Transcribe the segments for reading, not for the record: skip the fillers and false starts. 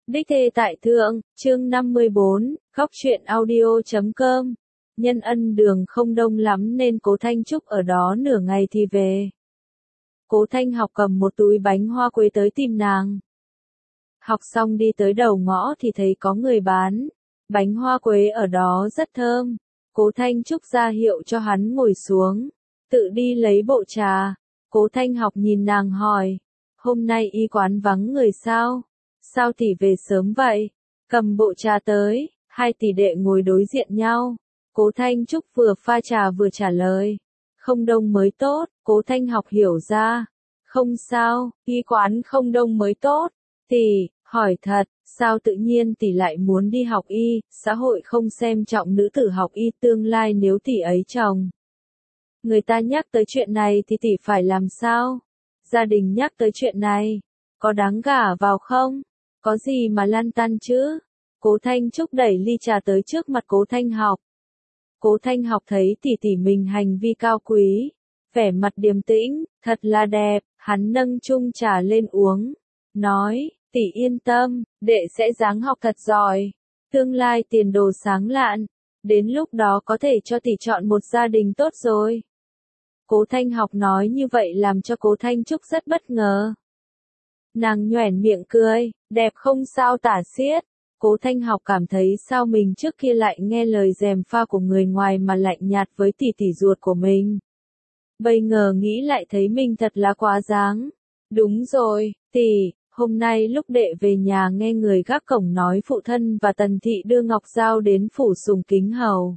Đích Thê Tại Thượng, chương 54, khóc truyện audio.com. Nhân ân đường không đông lắm nên Cố Thanh Trúc ở đó nửa ngày thì về. Cố Thanh Học cầm một túi bánh hoa quế tới tìm nàng. Học xong đi tới đầu ngõ thì thấy có người bán. Bánh hoa quế ở đó rất thơm. Cố Thanh Trúc ra hiệu cho hắn ngồi xuống. Tự đi lấy bộ trà. Cố Thanh Học nhìn nàng hỏi. Hôm nay y quán vắng người sao? Sao tỷ về sớm vậy? Cầm bộ trà tới, hai tỷ đệ ngồi đối diện nhau. Cố Thanh Trúc vừa pha trà vừa trả lời. Không đông mới tốt, Cố Thanh Học hiểu ra. Không sao, y quán không đông mới tốt. Tỷ, hỏi thật, sao tự nhiên tỷ lại muốn đi học y, xã hội không xem trọng nữ tử học y tương lai nếu tỷ ấy chồng. Người ta nhắc tới chuyện này thì tỷ phải làm sao? Gia đình nhắc tới chuyện này, có đáng gả vào không? Có gì mà lăn tăn chứ? Cố Thanh Trúc đẩy ly trà tới trước mặt Cố Thanh Học. Cố Thanh Học thấy tỷ tỷ mình hành vi cao quý, vẻ mặt điềm tĩnh, thật là đẹp, hắn nâng chung trà lên uống, nói, tỷ yên tâm, đệ sẽ ráng học thật giỏi, tương lai tiền đồ sáng lạn, đến lúc đó có thể cho tỷ chọn một gia đình tốt rồi. Cố Thanh Học nói như vậy làm cho Cố Thanh Trúc rất bất ngờ. Nàng nhoẻn miệng cười, đẹp không sao tả xiết. Cố Thanh Học cảm thấy sao mình trước kia lại nghe lời gièm pha của người ngoài mà lạnh nhạt với tỷ tỷ ruột của mình. Bây ngờ nghĩ lại thấy mình thật là quá đáng. Đúng rồi, tỷ, hôm nay lúc đệ về nhà nghe người gác cổng nói phụ thân và Tần Thị đưa Ngọc Giao đến phủ Sùng Kính Hầu.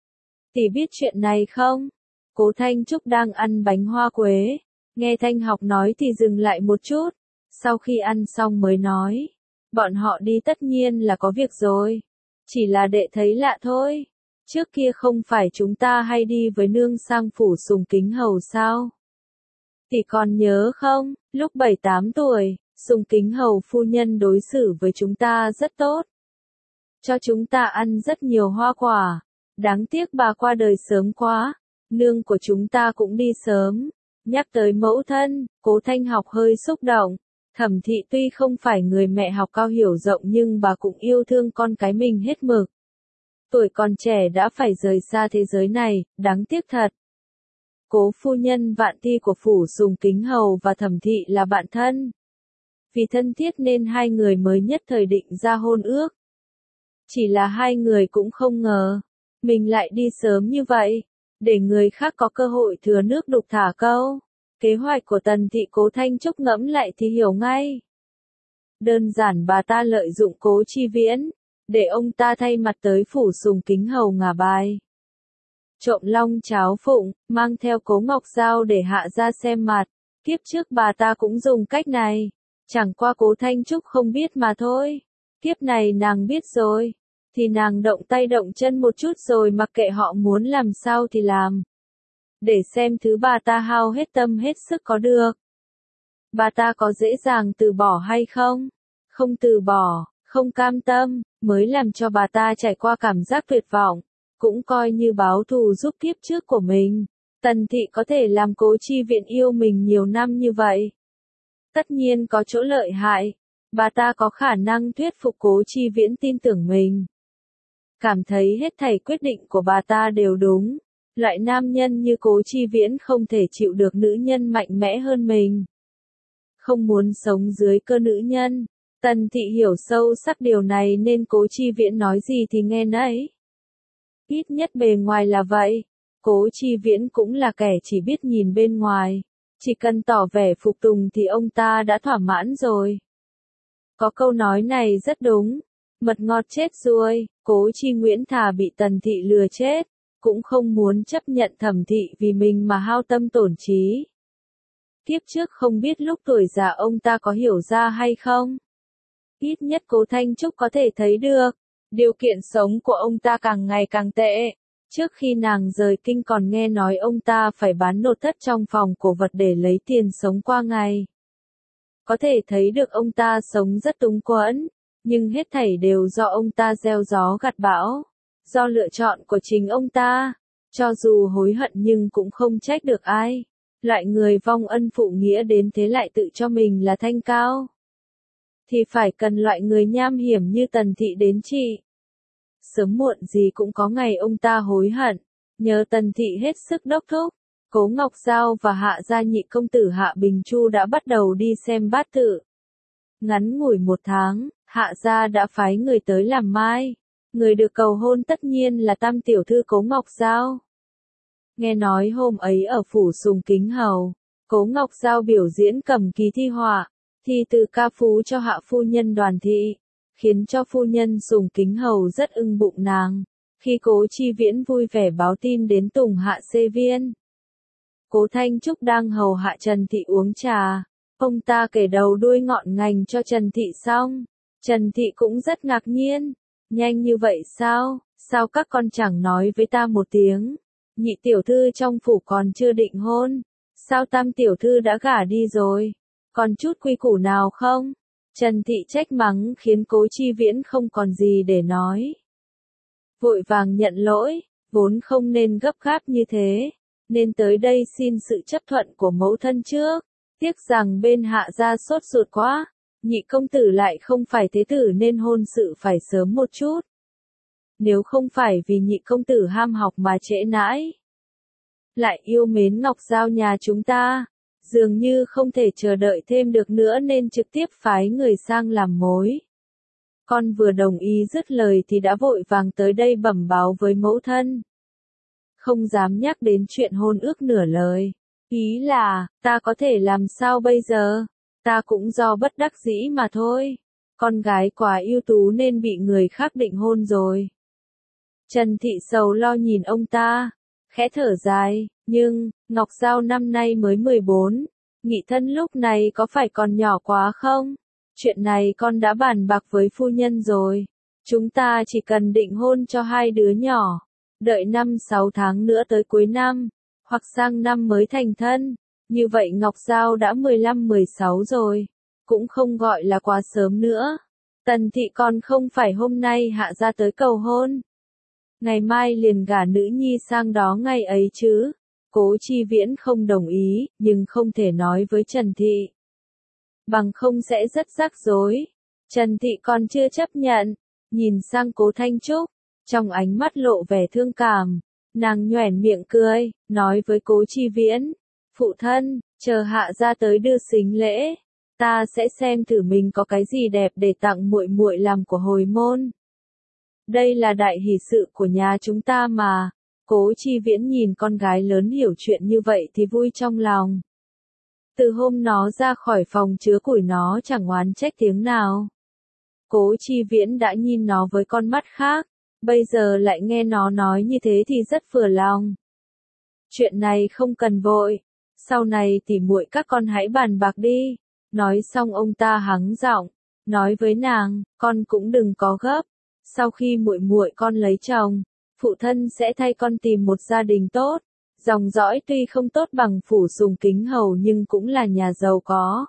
Tỷ biết chuyện này không? Cố Thanh Trúc đang ăn bánh hoa quế. Nghe Thanh Học nói thì dừng lại một chút. Sau khi ăn xong mới nói, bọn họ đi tất nhiên là có việc rồi. Chỉ là đệ thấy lạ thôi. Trước kia không phải chúng ta hay đi với nương sang phủ Sùng Kính Hầu sao? Tỷ còn nhớ không, lúc 7-8 tuổi, Sùng Kính Hầu phu nhân đối xử với chúng ta rất tốt. Cho chúng ta ăn rất nhiều hoa quả. Đáng tiếc bà qua đời sớm quá. Nương của chúng ta cũng đi sớm. Nhắc tới mẫu thân, Cố Thanh Học hơi xúc động. Thẩm Thị tuy không phải người mẹ học cao hiểu rộng nhưng bà cũng yêu thương con cái mình hết mực. Tuổi còn trẻ đã phải rời xa thế giới này, đáng tiếc thật. Cố phu nhân Vạn Ti của phủ Sùng Kính Hầu và Thẩm Thị là bạn thân. Vì thân thiết nên hai người mới nhất thời định ra hôn ước. Chỉ là hai người cũng không ngờ, mình lại đi sớm như vậy, để người khác có cơ hội thừa nước đục thả câu. Kế hoạch của Tần Thị Cố Thanh Trúc ngẫm lại thì hiểu ngay. Đơn giản bà ta lợi dụng Cố Chi Viễn, để ông ta thay mặt tới phủ Sùng Kính Hầu ngả bài. Trộm long cháo phụng, mang theo Cố Ngọc Giao để hạ ra xem mặt. Kiếp trước bà ta cũng dùng cách này. Chẳng qua Cố Thanh Trúc không biết mà thôi. Kiếp này nàng biết rồi. Thì nàng động tay động chân một chút rồi mặc kệ họ muốn làm sao thì làm. Để xem thứ bà ta hao hết tâm hết sức có được. Bà ta có dễ dàng từ bỏ hay không? Không từ bỏ, không cam tâm, mới làm cho bà ta trải qua cảm giác tuyệt vọng. Cũng coi như báo thù giúp kiếp trước của mình. Tần Thị có thể làm Cố Chi Viễn yêu mình nhiều năm như vậy. Tất nhiên có chỗ lợi hại. Bà ta có khả năng thuyết phục Cố Chi Viễn tin tưởng mình. Cảm thấy hết thảy quyết định của bà ta đều đúng. Loại nam nhân như Cố Chi Viễn không thể chịu được nữ nhân mạnh mẽ hơn mình. Không muốn sống dưới cơ nữ nhân. Tần Thị hiểu sâu sắc điều này nên Cố Chi Viễn nói gì thì nghe nấy. Ít nhất bề ngoài là vậy. Cố Chi Viễn cũng là kẻ chỉ biết nhìn bên ngoài. Chỉ cần tỏ vẻ phục tùng thì ông ta đã thỏa mãn rồi. Có câu nói này rất đúng. Mật ngọt chết ruồi, Cố Chi Nguyễn thà bị Tần Thị lừa chết. Cũng không muốn chấp nhận Thẩm Thị vì mình mà hao tâm tổn trí. Kiếp trước không biết lúc tuổi già ông ta có hiểu ra hay không. Ít nhất Cố Thanh Trúc có thể thấy được. Điều kiện sống của ông ta càng ngày càng tệ. Trước khi nàng rời kinh còn nghe nói ông ta phải bán nội thất trong phòng cổ vật để lấy tiền sống qua ngày. Có thể thấy được ông ta sống rất túng quẫn. Nhưng hết thảy đều do ông ta gieo gió gặt bão. Do lựa chọn của chính ông ta. Cho dù hối hận nhưng cũng không trách được ai. Loại người vong ân phụ nghĩa đến thế lại tự cho mình là thanh cao. thì phải cần loại người nham hiểm như Tần Thị đến trị. Sớm muộn gì cũng có ngày ông ta hối hận, nhờ Tần Thị hết sức đốc thúc. Cố Ngọc Giao và Hạ gia nhị công tử Hạ Bình Chu đã bắt đầu đi xem bát tự. Ngắn ngủi 1 tháng, Hạ gia đã phái người tới làm mai. Người được cầu hôn tất nhiên là tam tiểu thư Cố Ngọc Giao. Nghe nói hôm ấy ở phủ Sùng Kính Hầu, Cố Ngọc Giao biểu diễn cầm kỳ thi họa, thi từ ca phú cho hạ phu nhân Đoàn Thị, khiến cho phu nhân Sùng Kính Hầu rất ưng bụng nàng. Khi Cố Chi Viễn vui vẻ báo tin đến Tùng Hạ Xê Viên, Cố Thanh Trúc đang hầu hạ Trần Thị uống trà, ông ta kể đầu đuôi ngọn ngành cho Trần Thị xong. Trần Thị cũng rất ngạc nhiên, nhanh như vậy sao, sao các con chẳng nói với ta một tiếng, nhị tiểu thư trong phủ còn chưa định hôn, sao tam tiểu thư đã gả đi rồi, còn chút quy củ nào không? Trần Thị trách mắng khiến Cố Chi Viễn không còn gì để nói. Vội vàng nhận lỗi, vốn không nên gấp gáp như thế, nên tới đây xin sự chấp thuận của mẫu thân trước, tiếc rằng bên Hạ gia sốt ruột quá, nhị công tử lại không phải thế tử nên hôn sự phải sớm một chút. Nếu không phải vì nhị công tử ham học mà trễ nãi, lại yêu mến Ngọc Giao nhà chúng ta, dường như không thể chờ đợi thêm được nữa nên trực tiếp phái người sang làm mối. Con vừa đồng ý dứt lời thì đã vội vàng tới đây bẩm báo với mẫu thân. Không dám nhắc đến chuyện hôn ước nửa lời. Ý là, ta có thể làm sao bây giờ? Ta cũng do bất đắc dĩ mà thôi. Con gái quá ưu tú nên bị người khác định hôn rồi. Trần Thị sầu lo nhìn ông ta, khẽ thở dài, nhưng, Ngọc Giao năm nay mới 14, nghị thân lúc này có phải còn nhỏ quá không? Chuyện này con đã bàn bạc với phu nhân rồi. Chúng ta chỉ cần định hôn cho 2 đứa nhỏ, đợi 5-6 tháng nữa tới cuối năm, hoặc sang năm mới thành thân. Như vậy Ngọc Giao đã 15-16 rồi, cũng không gọi là quá sớm nữa. Tần Thị còn không phải hôm nay Hạ gia tới cầu hôn, ngày mai liền gả nữ nhi sang đó ngày ấy chứ. Cố Chi Viễn không đồng ý, nhưng không thể nói với Trần Thị, bằng không sẽ rất rắc rối. Trần Thị còn chưa chấp nhận, nhìn sang Cố Thanh Trúc, trong ánh mắt lộ vẻ thương cảm, nàng nhoẻn miệng cười, nói với Cố Chi Viễn, phụ thân, chờ Hạ gia tới đưa sính lễ, ta sẽ xem thử mình có cái gì đẹp để tặng muội muội làm của hồi môn. Đây là đại hỷ sự của nhà chúng ta mà. Cố Chi Viễn nhìn con gái lớn hiểu chuyện như vậy thì vui trong lòng. Từ hôm nó ra khỏi phòng chứa củi nó chẳng oán trách tiếng nào. Cố Chi Viễn đã nhìn nó với con mắt khác, bây giờ lại nghe nó nói như thế thì rất vừa lòng. Chuyện này không cần vội, sau này tỉ muội các con hãy bàn bạc đi. Nói xong ông ta hắng giọng, nói với nàng, con cũng đừng có gấp, sau khi muội muội con lấy chồng, phụ thân sẽ thay con tìm một gia đình tốt, dòng dõi tuy không tốt bằng phủ Sùng Kính Hầu nhưng cũng là nhà giàu có.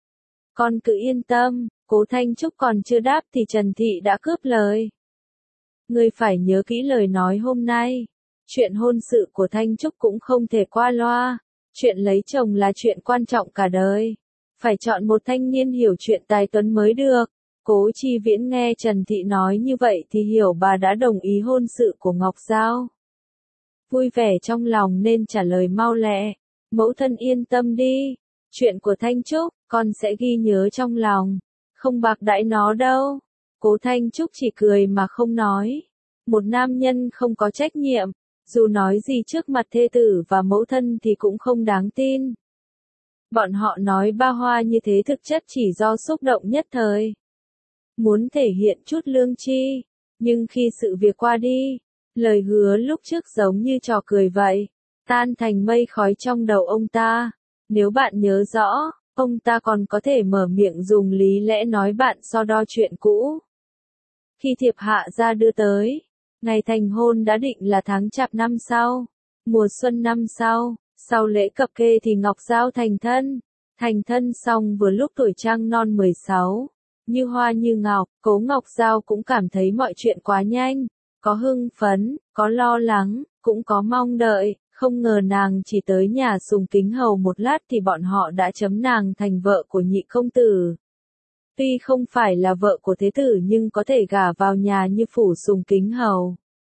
Con cứ yên tâm. Cố Thanh Trúc còn chưa đáp thì Trần Thị đã cướp lời. Ngươi phải nhớ kỹ lời nói hôm nay. Chuyện hôn sự của Thanh Trúc cũng không thể qua loa. Chuyện lấy chồng là chuyện quan trọng cả đời. Phải chọn một thanh niên hiểu chuyện tài tuấn mới được. Cố Chi Viễn nghe Trần Thị nói như vậy thì hiểu bà đã đồng ý hôn sự của Ngọc Giao. Vui vẻ trong lòng nên trả lời mau lẹ. Mẫu thân yên tâm đi. Chuyện của Thanh Trúc, con sẽ ghi nhớ trong lòng. Không bạc đãi nó đâu. Cố Thanh Trúc chỉ cười mà không nói. Một nam nhân không có trách nhiệm, dù nói gì trước mặt thê tử và mẫu thân thì cũng không đáng tin. Bọn họ nói ba hoa như thế thực chất chỉ do xúc động nhất thời. Muốn thể hiện chút lương tri, nhưng khi sự việc qua đi, lời hứa lúc trước giống như trò cười vậy, tan thành mây khói trong đầu ông ta. Nếu bạn nhớ rõ, ông ta còn có thể mở miệng dùng lý lẽ nói bạn so đo chuyện cũ. Khi thiệp Hạ gia đưa tới, ngày thành hôn đã định là tháng Chạp năm sau, mùa xuân năm sau lễ cập kê thì Ngọc Giao thành thân xong vừa lúc tuổi trăng non 16, như hoa như ngọc. Cố Ngọc Giao cũng cảm thấy mọi chuyện quá nhanh, có hưng phấn, có lo lắng, cũng có mong đợi. Không ngờ nàng chỉ tới nhà Sùng Kính Hầu một lát thì bọn họ đã chấm nàng thành vợ của nhị công tử. Tuy không phải là vợ của thế tử nhưng có thể gả vào nhà như Phủ Sùng Kính Hầu.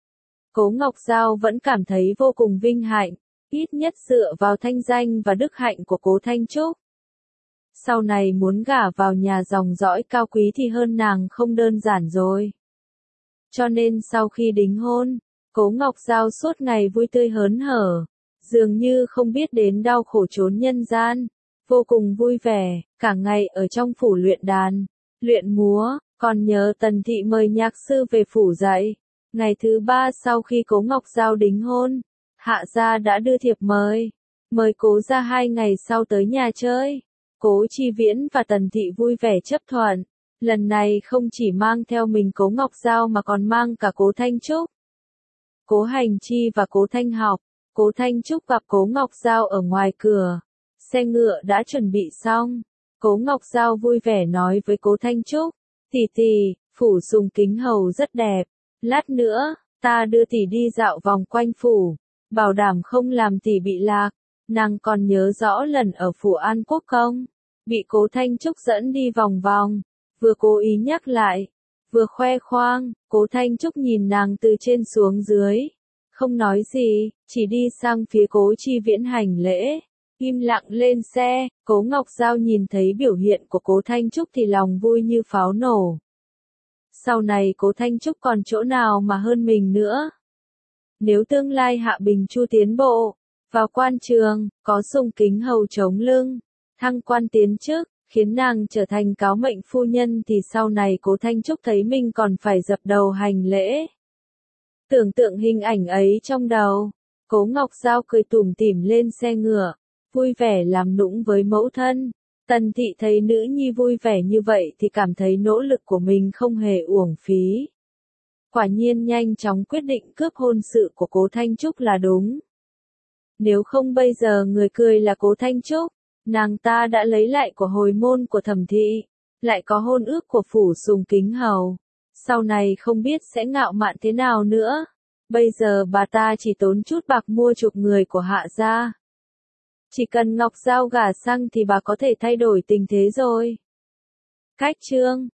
Cố Ngọc Giao vẫn cảm thấy vô cùng vinh hạnh, ít nhất dựa vào thanh danh và đức hạnh của Cố Thanh Trúc. Sau này muốn gả vào nhà dòng dõi cao quý thì hơn nàng không đơn giản rồi. Cho nên sau khi đính hôn, Cố Ngọc Giao suốt ngày vui tươi hớn hở, dường như không biết đến đau khổ chốn nhân gian, vô cùng vui vẻ, cả ngày ở trong phủ luyện đàn, luyện múa, còn nhờ Tần Thị mời nhạc sư về phủ dạy. Ngày thứ 3 sau khi Cố Ngọc Giao đính hôn, Hạ gia đã đưa thiệp mời Cố gia 2 ngày sau tới nhà chơi. Cố Chi Viễn và Tần Thị vui vẻ chấp thuận, lần này không chỉ mang theo mình Cố Ngọc Giao mà còn mang cả Cố Thanh Trúc. Cố Hành Chi và Cố Thanh Học, Cố Thanh Trúc gặp Cố Ngọc Giao ở ngoài cửa, xe ngựa đã chuẩn bị xong. Cố Ngọc Giao vui vẻ nói với Cố Thanh Trúc, tỷ tỷ, Phủ Sùng Kính Hầu rất đẹp, lát nữa, ta đưa tỷ đi dạo vòng quanh phủ, bảo đảm không làm tỷ bị lạc. Nàng còn nhớ rõ lần ở phủ An Quốc không? Bị Cố Thanh Trúc dẫn đi vòng vòng, vừa cố ý nhắc lại, vừa khoe khoang. Cố Thanh Trúc nhìn nàng từ trên xuống dưới, không nói gì, chỉ đi sang phía Cố Chi Viễn hành lễ, im lặng lên xe. Cố Ngọc Giao nhìn thấy biểu hiện của Cố Thanh Trúc thì lòng vui như pháo nổ. Sau này Cố Thanh Trúc còn chỗ nào mà hơn mình nữa? Nếu tương lai Hạ Bình Chu tiến bộ, vào quan trường, có Sùng Kính Hầu chống lưng, thăng quan tiến chức, khiến nàng trở thành cáo mệnh phu nhân thì sau này Cố Thanh Trúc thấy mình còn phải dập đầu hành lễ. Tưởng tượng hình ảnh ấy trong đầu, Cố Ngọc Giao cười tủm tỉm lên xe ngựa, vui vẻ làm nũng với mẫu thân. Tần Thị thấy nữ nhi vui vẻ như vậy thì cảm thấy nỗ lực của mình không hề uổng phí. Quả nhiên nhanh chóng quyết định cướp hôn sự của Cố Thanh Trúc là đúng. Nếu không bây giờ người cười là Cố Thanh Trúc, nàng ta đã lấy lại của hồi môn của Thẩm Thị, lại có hôn ước của Phủ Sùng Kính Hầu. Sau này không biết sẽ ngạo mạn thế nào nữa. Bây giờ bà ta chỉ tốn chút bạc mua chuộc người của Hạ gia. Chỉ cần Ngọc Giao gả sang thì bà có thể thay đổi tình thế rồi. Cách chương